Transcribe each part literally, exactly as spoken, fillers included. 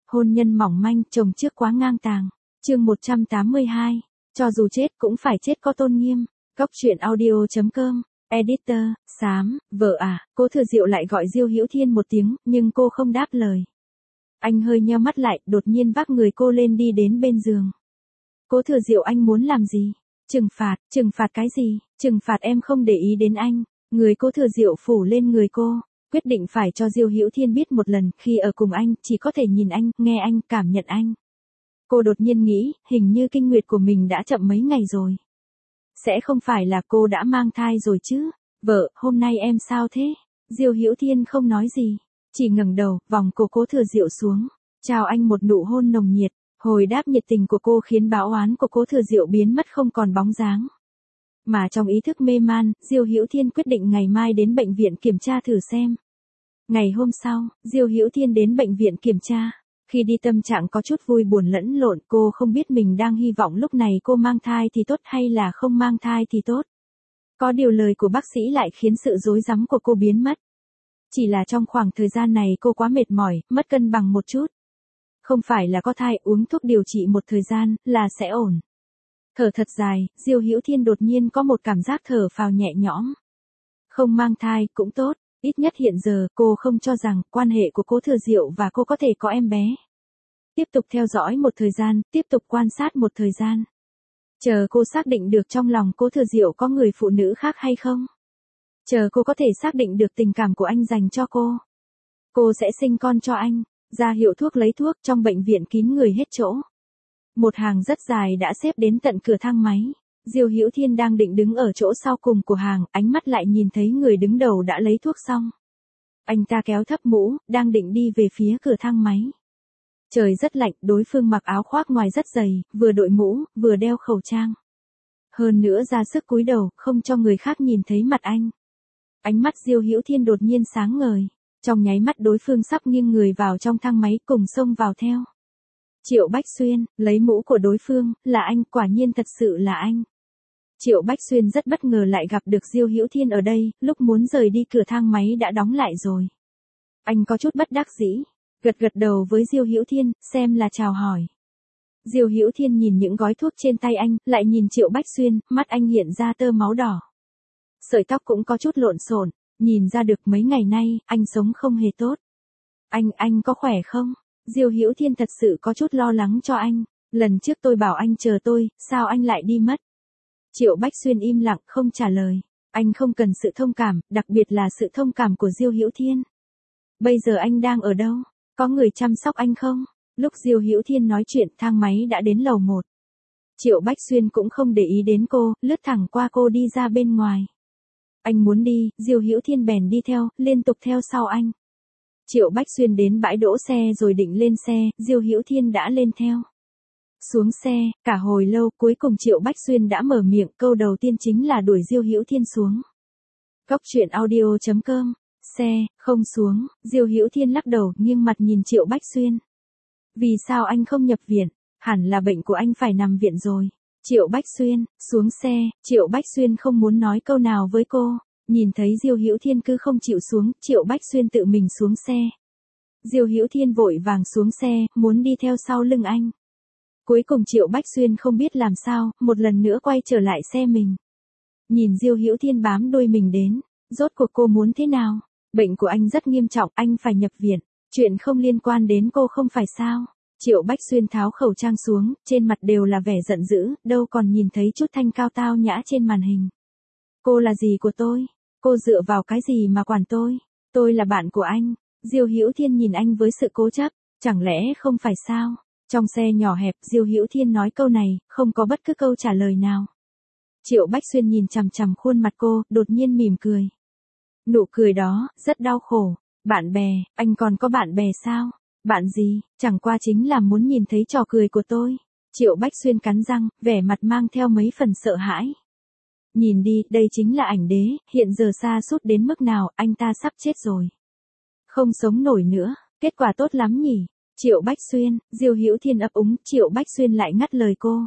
Hôn nhân mỏng manh, chồng trước quá ngang tàng. Chương một trăm tám mươi hai. Cho dù chết cũng phải chết có tôn nghiêm. Góc truyện audio chấm com. Editor, xám, vợ à, Cố Thừa Diệu lại gọi Diêu Hữu Thiên một tiếng, nhưng cô không đáp lời. Anh hơi nheo mắt lại, đột nhiên vác người cô lên đi đến bên giường. Cố Thừa Diệu, anh muốn làm gì? Trừng phạt, trừng phạt cái gì? Trừng phạt em không để ý đến anh. Người Cố Thừa Diệu phủ lên người cô, quyết định phải cho Diêu Hữu Thiên biết một lần, khi ở cùng anh, chỉ có thể nhìn anh, nghe anh, cảm nhận anh. Cô đột nhiên nghĩ, hình như kinh nguyệt của mình đã chậm mấy ngày rồi. Sẽ không phải là cô đã mang thai rồi chứ? Vợ, hôm nay em sao thế? Diêu Hữu Thiên không nói gì, chỉ ngẩng đầu, vòng cổ Cố Thừa Diệu xuống, chào anh một nụ hôn nồng nhiệt. Hồi đáp nhiệt tình của cô khiến bão oán của Cố Thừa Diệu biến mất không còn bóng dáng. Mà trong ý thức mê man, Diêu Hữu Thiên quyết định ngày mai đến bệnh viện kiểm tra thử xem. Ngày hôm sau, Diêu Hữu Thiên đến bệnh viện kiểm tra. Khi đi tâm trạng có chút vui buồn lẫn lộn, cô không biết mình đang hy vọng lúc này cô mang thai thì tốt hay là không mang thai thì tốt. Có điều lời của bác sĩ lại khiến sự rối rắm của cô biến mất. Chỉ là trong khoảng thời gian này cô quá mệt mỏi, mất cân bằng một chút. Không phải là có thai, uống thuốc điều trị một thời gian, là sẽ ổn. Thở thật dài, Diêu Hữu Thiên đột nhiên có một cảm giác thở phào nhẹ nhõm. Không mang thai cũng tốt, ít nhất hiện giờ cô không cho rằng quan hệ của Cố Thừa Diệu và cô có thể có em bé. Tiếp tục theo dõi một thời gian, tiếp tục quan sát một thời gian. Chờ cô xác định được trong lòng Cố Thừa Diệu có người phụ nữ khác hay không. Chờ cô có thể xác định được tình cảm của anh dành cho cô. Cô sẽ sinh con cho anh. Ra hiệu thuốc lấy thuốc, trong bệnh viện kín người hết chỗ. Một hàng rất dài đã xếp đến tận cửa thang máy. Diêu Hữu Thiên đang định đứng ở chỗ sau cùng của hàng, ánh mắt lại nhìn thấy người đứng đầu đã lấy thuốc xong. Anh ta kéo thấp mũ, đang định đi về phía cửa thang máy. Trời rất lạnh, đối phương mặc áo khoác ngoài rất dày, vừa đội mũ, vừa đeo khẩu trang. Hơn nữa ra sức cúi đầu, không cho người khác nhìn thấy mặt anh. Ánh mắt Diêu Hữu Thiên đột nhiên sáng ngời. Trong nháy mắt đối phương sắp nghiêng người vào trong thang máy cùng xông vào theo. Triệu Bách Xuyên, lấy mũ của đối phương, là anh, quả nhiên thật sự là anh. Triệu Bách Xuyên rất bất ngờ lại gặp được Diêu Hữu Thiên ở đây, lúc muốn rời đi cửa thang máy đã đóng lại rồi. Anh có chút bất đắc dĩ, gật gật đầu với Diêu Hữu Thiên, xem là chào hỏi. Diêu Hữu Thiên nhìn những gói thuốc trên tay anh, lại nhìn Triệu Bách Xuyên, mắt anh hiện ra tơ máu đỏ. Sợi tóc cũng có chút lộn xộn. Nhìn ra được mấy ngày nay, anh sống không hề tốt. Anh, anh có khỏe không? Diêu Hữu Thiên thật sự có chút lo lắng cho anh. Lần trước tôi bảo anh chờ tôi, sao anh lại đi mất? Triệu Bách Xuyên im lặng, không trả lời. Anh không cần sự thông cảm, đặc biệt là sự thông cảm của Diêu Hữu Thiên. Bây giờ anh đang ở đâu? Có người chăm sóc anh không? Lúc Diêu Hữu Thiên nói chuyện, thang máy đã đến lầu một. Triệu Bách Xuyên cũng không để ý đến cô, lướt thẳng qua cô đi ra bên ngoài. Anh muốn đi, Diêu Hữu Thiên bèn đi theo, liên tục theo sau anh. Triệu Bách Xuyên đến bãi đỗ xe rồi định lên xe, Diêu Hữu Thiên đã lên theo. Xuống xe, cả hồi lâu, cuối cùng Triệu Bách Xuyên đã mở miệng, câu đầu tiên chính là đuổi Diêu Hữu Thiên xuống. Góc truyện audio chấm com. Xe, không xuống, Diêu Hữu Thiên lắc đầu, nghiêng mặt nhìn Triệu Bách Xuyên. Vì sao anh không nhập viện? Hẳn là bệnh của anh phải nằm viện rồi. Triệu Bách Xuyên, xuống xe, Triệu Bách Xuyên không muốn nói câu nào với cô. Nhìn thấy Diêu Hữu Thiên cứ không chịu xuống, Triệu Bách Xuyên tự mình xuống xe. Diêu Hữu Thiên vội vàng xuống xe, muốn đi theo sau lưng anh. Cuối cùng Triệu Bách Xuyên không biết làm sao, một lần nữa quay trở lại xe mình. Nhìn Diêu Hữu Thiên bám đuôi mình đến, rốt cuộc cô muốn thế nào? Bệnh của anh rất nghiêm trọng, anh phải nhập viện. Chuyện không liên quan đến cô không phải sao? Triệu Bách Xuyên tháo khẩu trang xuống, trên mặt đều là vẻ giận dữ, đâu còn nhìn thấy chút thanh cao tao nhã trên màn hình. Cô là gì của tôi? Cô dựa vào cái gì mà quản tôi? Tôi là bạn của anh. Diêu Hữu Thiên nhìn anh với sự cố chấp, chẳng lẽ không phải sao? Trong xe nhỏ hẹp, Diêu Hữu Thiên nói câu này, không có bất cứ câu trả lời nào. Triệu Bách Xuyên nhìn chằm chằm khuôn mặt cô, đột nhiên mỉm cười. Nụ cười đó, rất đau khổ. Bạn bè, anh còn có bạn bè sao? Bạn gì, chẳng qua chính là muốn nhìn thấy trò cười của tôi. Triệu Bách Xuyên cắn răng, vẻ mặt mang theo mấy phần sợ hãi. Nhìn đi, đây chính là ảnh đế, hiện giờ sa sút đến mức nào, anh ta sắp chết rồi. Không sống nổi nữa, kết quả tốt lắm nhỉ. Triệu Bách Xuyên, Diêu Hữu Thiên ấp úng, Triệu Bách Xuyên lại ngắt lời cô.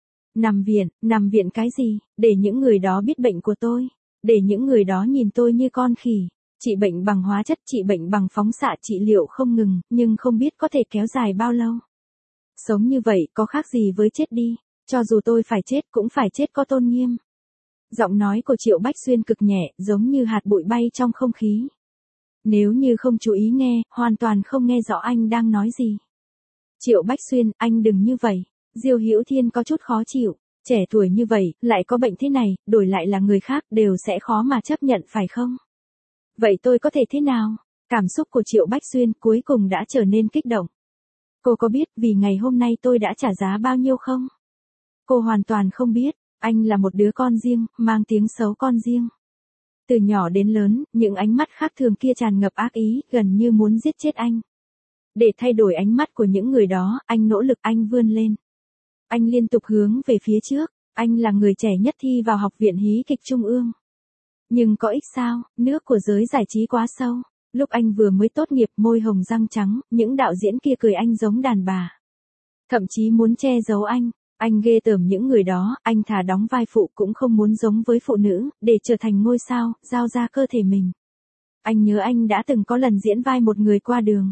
Nằm viện, nằm viện cái gì, để những người đó biết bệnh của tôi, để những người đó nhìn tôi như con khỉ. Trị bệnh bằng hóa chất, trị bệnh bằng phóng xạ, trị liệu không ngừng, nhưng không biết có thể kéo dài bao lâu. Sống như vậy có khác gì với chết đi, cho dù tôi phải chết cũng phải chết có tôn nghiêm. Giọng nói của Triệu Bách Xuyên cực nhẹ, giống như hạt bụi bay trong không khí. Nếu như không chú ý nghe, hoàn toàn không nghe rõ anh đang nói gì. Triệu Bách Xuyên, anh đừng như vậy. Diêu Hữu Thiên có chút khó chịu. Trẻ tuổi như vậy, lại có bệnh thế này, đổi lại là người khác đều sẽ khó mà chấp nhận phải không? Vậy tôi có thể thế nào? Cảm xúc của Triệu Bách Xuyên cuối cùng đã trở nên kích động. Cô có biết vì ngày hôm nay tôi đã trả giá bao nhiêu không? Cô hoàn toàn không biết, anh là một đứa con riêng, mang tiếng xấu con riêng. Từ nhỏ đến lớn, những ánh mắt khác thường kia tràn ngập ác ý, gần như muốn giết chết anh. Để thay đổi ánh mắt của những người đó, anh nỗ lực, anh vươn lên. Anh liên tục hướng về phía trước, anh là người trẻ nhất thi vào Học viện Hí kịch Trung ương. Nhưng có ích sao, nước của giới giải trí quá sâu. Lúc anh vừa mới tốt nghiệp, môi hồng răng trắng, những đạo diễn kia cười anh giống đàn bà. Thậm chí muốn che giấu anh, anh ghê tởm những người đó, anh thà đóng vai phụ cũng không muốn giống với phụ nữ, để trở thành ngôi sao, giao ra cơ thể mình. Anh nhớ anh đã từng có lần diễn vai một người qua đường.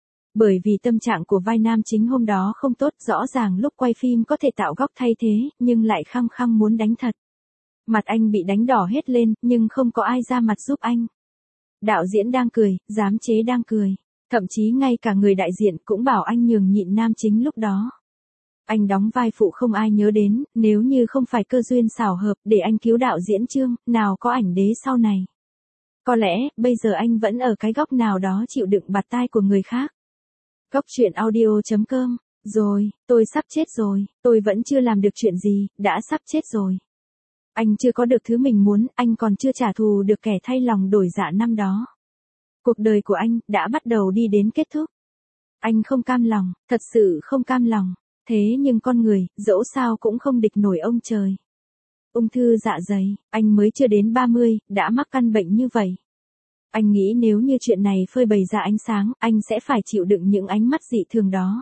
Bởi vì tâm trạng của vai nam chính hôm đó không tốt, rõ ràng lúc quay phim có thể tạo góc thay thế, nhưng lại khăng khăng muốn đánh thật. Mặt anh bị đánh đỏ hết lên, nhưng không có ai ra mặt giúp anh. Đạo diễn đang cười, giám chế đang cười. Thậm chí ngay cả người đại diện cũng bảo anh nhường nhịn nam chính lúc đó. Anh đóng vai phụ không ai nhớ đến, nếu như không phải cơ duyên xảo hợp để anh cứu đạo diễn Trương, nào có ảnh đế sau này. Có lẽ, bây giờ anh vẫn ở cái góc nào đó chịu đựng bạt tai của người khác. Góc truyện audio chấm com. Rồi, tôi sắp chết rồi, tôi vẫn chưa làm được chuyện gì, đã sắp chết rồi. Anh chưa có được thứ mình muốn, anh còn chưa trả thù được kẻ thay lòng đổi dạ năm đó. Cuộc đời của anh đã bắt đầu đi đến kết thúc. Anh không cam lòng, thật sự không cam lòng. Thế nhưng con người, dẫu sao cũng không địch nổi ông trời. Ung thư dạ dày, anh mới chưa đến ba mươi, đã mắc căn bệnh như vậy. Anh nghĩ nếu như chuyện này phơi bày ra ánh sáng, anh sẽ phải chịu đựng những ánh mắt dị thường đó.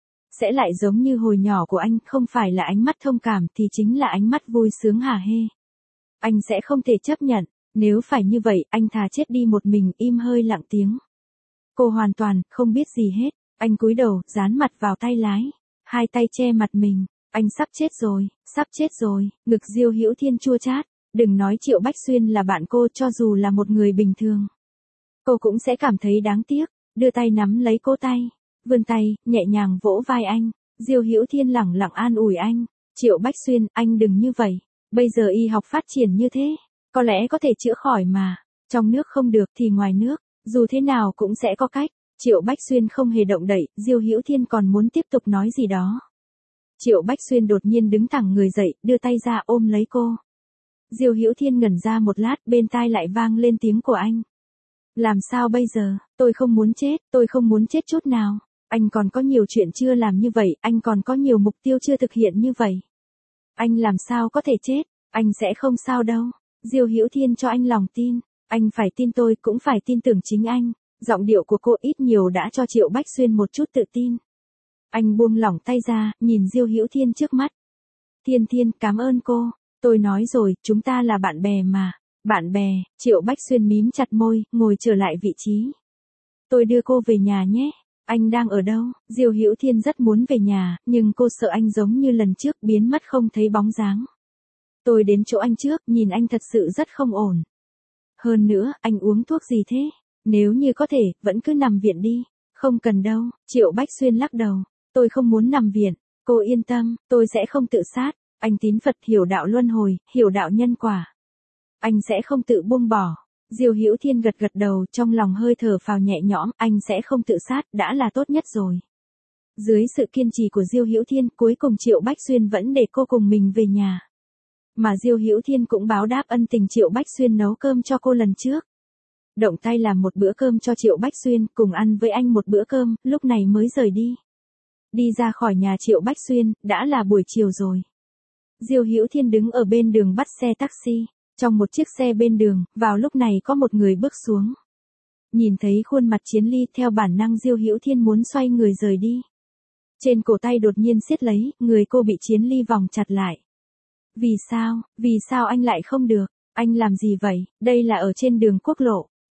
Sẽ lại giống như hồi nhỏ của anh, không phải là ánh mắt thông cảm thì chính là ánh mắt vui sướng hả hê. Anh sẽ không thể chấp nhận, nếu phải như vậy, anh thà chết đi một mình, im hơi lặng tiếng. Cô hoàn toàn không biết gì hết, anh cúi đầu, dán mặt vào tay lái, hai tay che mặt mình, anh sắp chết rồi, sắp chết rồi, ngực Diêu Hữu Thiên chua chát, đừng nói Triệu Bách Xuyên là bạn cô, cho dù là một người bình thường. Cô cũng sẽ cảm thấy đáng tiếc, đưa tay nắm lấy cô tay, vươn tay, nhẹ nhàng vỗ vai anh, Diêu Hữu Thiên lẳng lặng an ủi anh, Triệu Bách Xuyên, anh đừng như vậy, bây giờ y học phát triển như thế, có lẽ có thể chữa khỏi mà, trong nước không được thì ngoài nước, dù thế nào cũng sẽ có cách. Triệu Bách Xuyên không hề động đậy, Diêu Hữu Thiên còn muốn tiếp tục nói gì đó. Triệu Bách Xuyên đột nhiên đứng thẳng người dậy, đưa tay ra ôm lấy cô. Diêu Hữu Thiên ngẩn ra một lát, bên tai lại vang lên tiếng của anh. Làm sao bây giờ, tôi không muốn chết, tôi không muốn chết chút nào. Anh còn có nhiều chuyện chưa làm như vậy, anh còn có nhiều mục tiêu chưa thực hiện như vậy. Anh làm sao có thể chết, anh sẽ không sao đâu. Diêu Hữu Thiên cho anh lòng tin, anh phải tin tôi, cũng phải tin tưởng chính anh. Giọng điệu của cô ít nhiều đã cho Triệu Bách Xuyên một chút tự tin. Anh buông lỏng tay ra, nhìn Diêu Hữu Thiên trước mắt. Thiên Thiên, cảm ơn cô. Tôi nói rồi, chúng ta là bạn bè mà. Bạn bè, Triệu Bách Xuyên mím chặt môi, ngồi trở lại vị trí. Tôi đưa cô về nhà nhé. Anh đang ở đâu? Diêu Hữu Thiên rất muốn về nhà, nhưng cô sợ anh giống như lần trước biến mất không thấy bóng dáng. Tôi đến chỗ anh trước, nhìn anh thật sự rất không ổn. Hơn nữa, anh uống thuốc gì thế? Nếu như có thể, vẫn cứ nằm viện đi. Không cần đâu, Triệu Bách Xuyên lắc đầu. Tôi không muốn nằm viện. Cô yên tâm, tôi sẽ không tự sát. Anh tín Phật, hiểu đạo luân hồi, hiểu đạo nhân quả. Anh sẽ không tự buông bỏ. Diêu Hữu Thiên gật gật đầu, trong lòng hơi thở phào nhẹ nhõm, anh sẽ không tự sát, đã là tốt nhất rồi. Dưới sự kiên trì của Diêu Hữu Thiên, cuối cùng Triệu Bách Xuyên vẫn để cô cùng mình về nhà. Mà Diêu Hữu Thiên cũng báo đáp ân tình Triệu Bách Xuyên nấu cơm cho cô lần trước. Động tay làm một bữa cơm cho Triệu Bách Xuyên, cùng ăn với anh một bữa cơm, lúc này mới rời đi. Đi ra khỏi nhà Triệu Bách Xuyên, đã là buổi chiều rồi. Diêu Hữu Thiên đứng ở bên đường bắt xe taxi. Trong một chiếc xe bên đường, vào lúc này có một người bước xuống. Nhìn thấy khuôn mặt Chiến Ly, theo bản năng Diêu Hữu Thiên muốn xoay người rời đi. Trên cổ tay đột nhiên siết lấy, người cô bị Chiến Ly vòng chặt lại. Vì sao, vì sao anh lại không được, anh làm gì vậy, đây là ở trên đường quốc lộ, T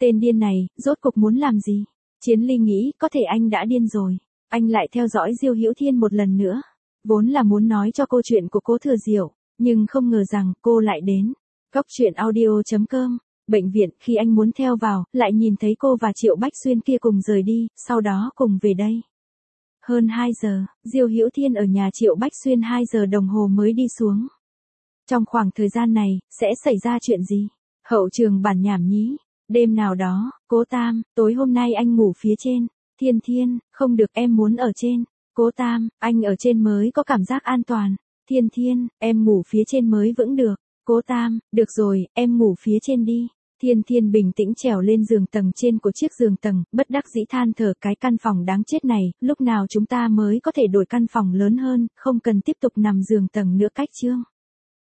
Tên điên này, rốt cục muốn làm gì? Chiến Ly nghĩ, có thể anh đã điên rồi. Anh lại theo dõi Diêu Hữu Thiên một lần nữa. Vốn là muốn nói cho cô chuyện của Cố Thừa Diệu, nhưng không ngờ rằng cô lại đến. Cóc truyện audio chấm com. Bệnh viện, khi anh muốn theo vào, lại nhìn thấy cô và Triệu Bách Xuyên kia cùng rời đi, sau đó cùng về đây. Hơn hai giờ, Diêu Hữu Thiên ở nhà Triệu Bách Xuyên hai giờ đồng hồ mới đi xuống. Trong khoảng thời gian này, sẽ xảy ra chuyện gì? Hậu trường bản nhảm nhí. Đêm nào đó, Cố Tam, tối hôm nay anh ngủ phía trên. Thiên Thiên, không được, em muốn ở trên. Cố Tam, anh ở trên mới có cảm giác an toàn. Thiên Thiên, em ngủ phía trên mới vững được. Cố Tam, được rồi, em ngủ phía trên đi. Thiên Thiên bình tĩnh trèo lên giường tầng trên của chiếc giường tầng, bất đắc dĩ than thở, cái căn phòng đáng chết này, lúc nào chúng ta mới có thể đổi căn phòng lớn hơn, không cần tiếp tục nằm giường tầng nữa cách chương.